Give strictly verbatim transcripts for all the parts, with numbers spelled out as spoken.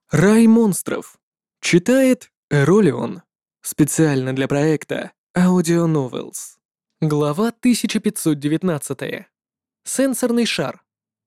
Рай монстров. Читает Эролион. Специально для проекта Audio Novels. Глава тысяча пятьсот девятнадцать. Сенсорный шар.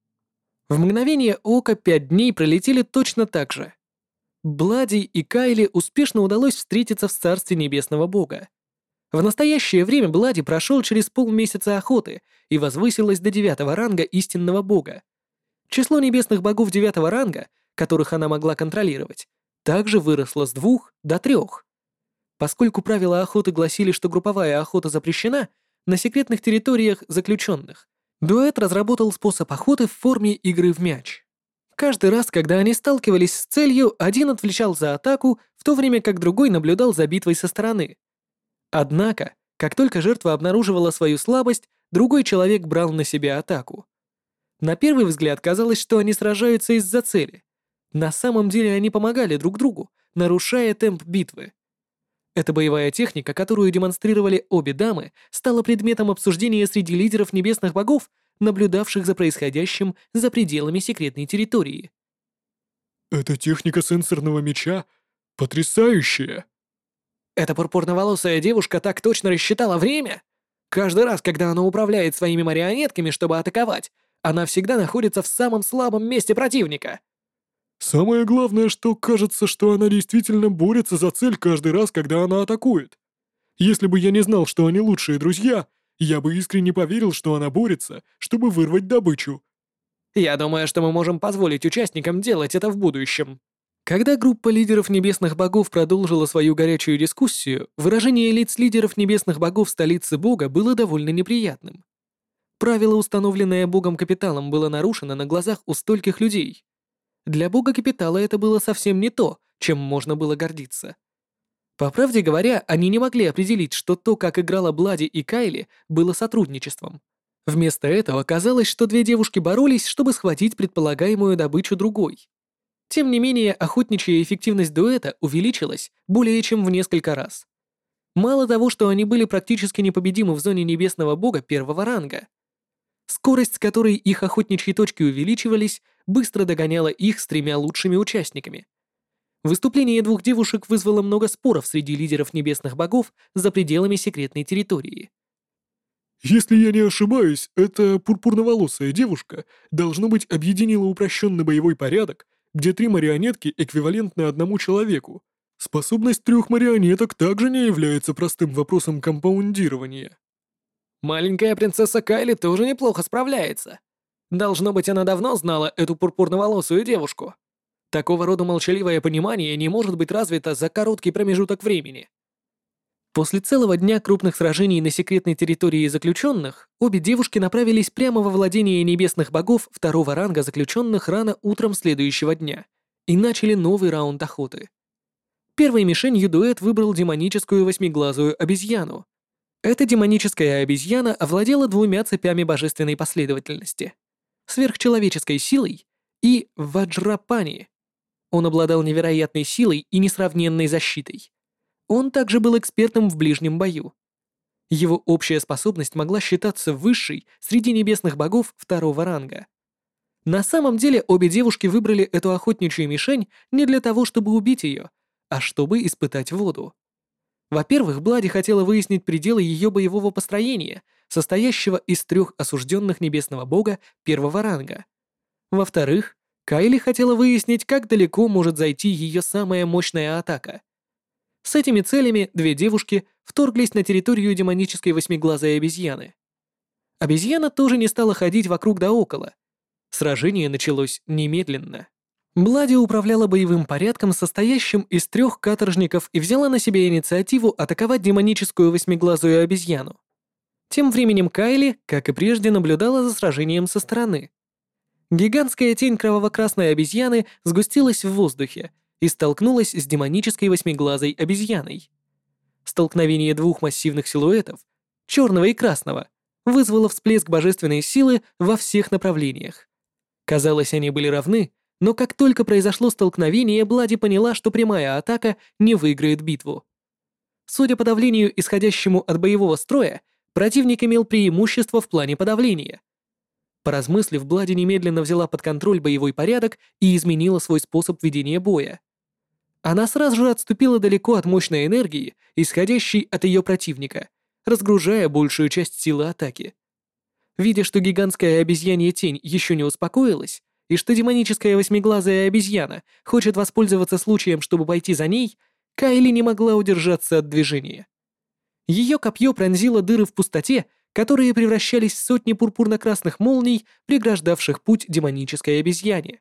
В мгновение ока пять дней пролетели точно так же. Блади и Кайли успешно удалось встретиться в царстве небесного бога. В настоящее время Блади прошел через полмесяца охоты и возвысилась до девятого ранга истинного бога. Число небесных богов девятого ранга, которых она могла контролировать, также выросло с двух до трех. Поскольку правила охоты гласили, что групповая охота запрещена на секретных территориях заключенных, дуэт разработал способ охоты в форме игры в мяч. Каждый раз, когда они сталкивались с целью, один отвечал за атаку, в то время как другой наблюдал за битвой со стороны. Однако, как только жертва обнаруживала свою слабость, другой человек брал на себя атаку. На первый взгляд казалось, что они сражаются из-за цели. На самом деле они помогали друг другу, нарушая темп битвы. Эта боевая техника, которую демонстрировали обе дамы, стала предметом обсуждения среди лидеров небесных богов, наблюдавших за происходящим за пределами секретной территории. Эта техника сенсорного меча потрясающая. Эта пурпурноволосая девушка так точно рассчитала время? Каждый раз, когда она управляет своими марионетками, чтобы атаковать, она всегда находится в самом слабом месте противника. Самое главное, что кажется, что она действительно борется за цель каждый раз, когда она атакует. Если бы я не знал, что они лучшие друзья, я бы искренне поверил, что она борется, чтобы вырвать добычу. Я думаю, что мы можем позволить участникам делать это в будущем. Когда группа лидеров небесных богов продолжила свою горячую дискуссию, выражение лиц лидеров небесных богов столицы бога было довольно неприятным. Правило, установленное богом Капиталом, было нарушено на глазах у стольких людей. Для бога Капитала это было совсем не то, чем можно было гордиться. По правде говоря, они не могли определить, что то, как играла Блади и Кайли, было сотрудничеством. Вместо этого казалось, что две девушки боролись, чтобы схватить предполагаемую добычу другой. Тем не менее, охотничья эффективность дуэта увеличилась более чем в несколько раз. Мало того, что они были практически непобедимы в зоне небесного бога первого ранга. Скорость, с которой их охотничьи точки увеличивались, быстро догоняла их с тремя лучшими участниками. Выступление двух девушек вызвало много споров среди лидеров небесных богов за пределами секретной территории. Если я не ошибаюсь, эта пурпурноволосая девушка, должно быть, объединила упрощенный боевой порядок, где три марионетки эквивалентны одному человеку. Способность трех марионеток также не является простым вопросом компаундирования. Маленькая принцесса Кайли тоже неплохо справляется. Должно быть, она давно знала эту пурпурноволосую девушку. Такого рода молчаливое понимание не может быть развито за короткий промежуток времени. После целого дня крупных сражений на секретной территории заключенных, обе девушки направились прямо во владение небесных богов второго ранга заключенных рано утром следующего дня и начали новый раунд охоты. Первой мишенью дуэт выбрал демоническую восьмиглазую обезьяну. Эта демоническая обезьяна овладела двумя цепями божественной последовательности — сверхчеловеческой силой и ваджрапани. Он обладал невероятной силой и несравненной защитой. Он также был экспертом в ближнем бою. Его общая способность могла считаться высшей среди небесных богов второго ранга. На самом деле обе девушки выбрали эту охотничью мишень не для того, чтобы убить ее, а чтобы испытать воду. Во-первых, Блади хотела выяснить пределы ее боевого построения, состоящего из трех осужденных небесного бога первого ранга. Во-вторых, Кайли хотела выяснить, как далеко может зайти ее самая мощная атака. С этими целями две девушки вторглись на территорию демонической восьмиглазой обезьяны. Обезьяна тоже не стала ходить вокруг да около. Сражение началось немедленно. Блади управляла боевым порядком, состоящим из трех каторжников, и взяла на себя инициативу атаковать демоническую восьмиглазую обезьяну. Тем временем Кайли, как и прежде, наблюдала за сражением со стороны. Гигантская тень кроваво-красной обезьяны сгустилась в воздухе и столкнулась с демонической восьмиглазой обезьяной. Столкновение двух массивных силуэтов, черного и красного, вызвало всплеск божественной силы во всех направлениях. Казалось, они были равны, но как только произошло столкновение, Блади поняла, что прямая атака не выиграет битву. Судя по давлению, исходящему от боевого строя, противник имел преимущество в плане подавления. Поразмыслив, Блади немедленно взяла под контроль боевой порядок и изменила свой способ ведения боя. Она сразу же отступила далеко от мощной энергии, исходящей от ее противника, разгружая большую часть силы атаки. Видя, что гигантская обезьянья тень еще не успокоилась, и что демоническая восьмиглазая обезьяна хочет воспользоваться случаем, чтобы пойти за ней, Кайли не могла удержаться от движения. Ее копье пронзило дыры в пустоте, которые превращались в сотни пурпурно-красных молний, преграждавших путь демонической обезьяне.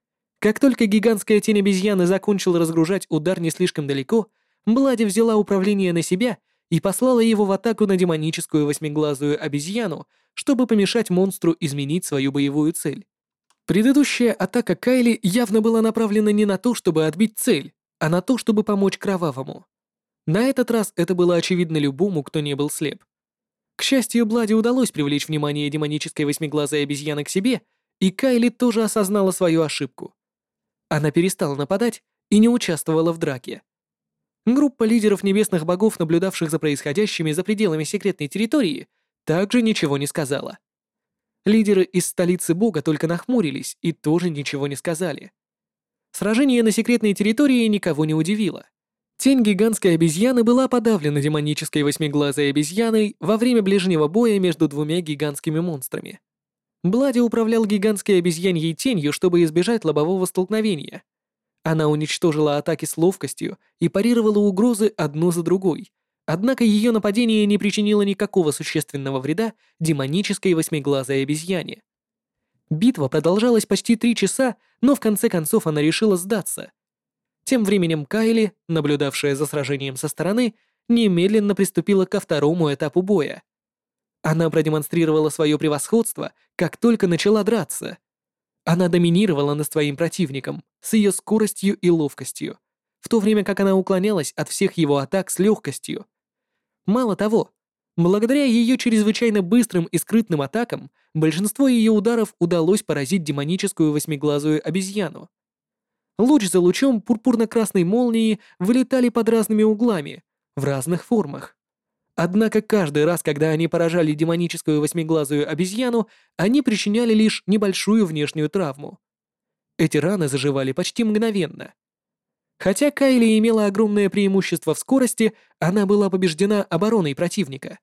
Как только гигантская тень обезьяны закончила разгружать удар не слишком далеко, Блади взяла управление на себя и послала его в атаку на демоническую восьмиглазую обезьяну, чтобы помешать монстру изменить свою боевую цель. Предыдущая атака Кайли явно была направлена не на то, чтобы отбить цель, а на то, чтобы помочь Кровавому. На этот раз это было очевидно любому, кто не был слеп. К счастью, Блади удалось привлечь внимание демонической восьмиглазой обезьяны к себе, и Кайли тоже осознала свою ошибку. Она перестала нападать и не участвовала в драке. Группа лидеров небесных богов, наблюдавших за происходящими за пределами секретной территории, также ничего не сказала. Лидеры из столицы бога только нахмурились и тоже ничего не сказали. Сражение на секретной территории никого не удивило. Тень гигантской обезьяны была подавлена демонической восьмиглазой обезьяной во время ближнего боя между двумя гигантскими монстрами. Блади управлял гигантской обезьяньей тенью, чтобы избежать лобового столкновения. Она уничтожила атаки с ловкостью и парировала угрозы одну за другой, однако ее нападение не причинило никакого существенного вреда демонической восьмиглазой обезьяне. Битва продолжалась почти три часа, но в конце концов она решила сдаться. Тем временем Кайли, наблюдавшая за сражением со стороны, немедленно приступила ко второму этапу боя. Она продемонстрировала свое превосходство, как только начала драться. Она доминировала над своим противником с ее скоростью и ловкостью, в то время как она уклонялась от всех его атак с легкостью. Мало того, благодаря ее чрезвычайно быстрым и скрытным атакам, большинство ее ударов удалось поразить демоническую восьмиглазую обезьяну. Луч за лучом пурпурно-красной молнии вылетали под разными углами, в разных формах. Однако каждый раз, когда они поражали демоническую восьмиглазую обезьяну, они причиняли лишь небольшую внешнюю травму. Эти раны заживали почти мгновенно. Хотя Кайли имела огромное преимущество в скорости, она была побеждена обороной противника.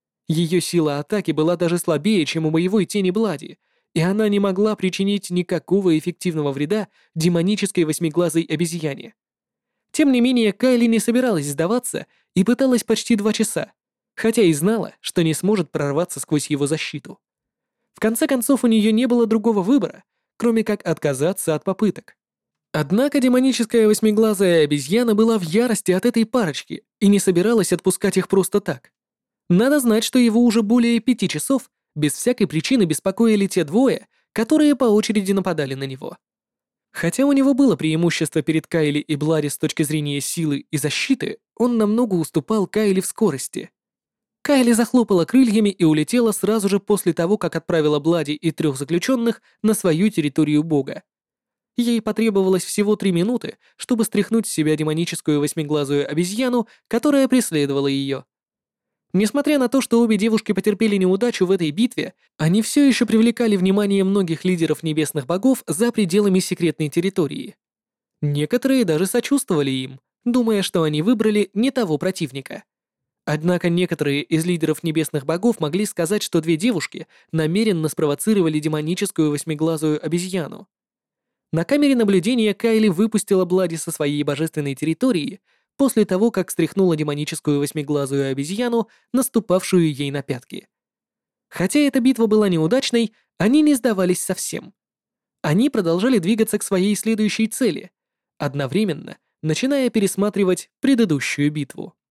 Ее сила атаки была даже слабее, чем у боевой тени Блади, и она не могла причинить никакого эффективного вреда демонической восьмиглазой обезьяне. Тем не менее, Кайли не собиралась сдаваться и пыталась почти два часа, хотя и знала, что не сможет прорваться сквозь его защиту. В конце концов, у нее не было другого выбора, кроме как отказаться от попыток. Однако демоническая восьмиглазая обезьяна была в ярости от этой парочки и не собиралась отпускать их просто так. Надо знать, что его уже более пяти часов без всякой причины беспокоили те двое, которые по очереди нападали на него. Хотя у него было преимущество перед Кайли и Блади с точки зрения силы и защиты, он намного уступал Кайли в скорости. Кайли захлопала крыльями и улетела сразу же после того, как отправила Блади и трех заключенных на свою территорию бога. Ей потребовалось всего три минуты, чтобы стряхнуть с себя демоническую восьмиглазую обезьяну, которая преследовала ее. Несмотря на то, что обе девушки потерпели неудачу в этой битве, они все еще привлекали внимание многих лидеров небесных богов за пределами секретной территории. Некоторые даже сочувствовали им, думая, что они выбрали не того противника. Однако некоторые из лидеров небесных богов могли сказать, что две девушки намеренно спровоцировали демоническую восьмиглазую обезьяну. На камере наблюдения Кайли выпустила Блади со своей божественной территории после того, как стряхнула демоническую восьмиглазую обезьяну, наступавшую ей на пятки. Хотя эта битва была неудачной, они не сдавались совсем. Они продолжали двигаться к своей следующей цели, одновременно начиная пересматривать предыдущую битву.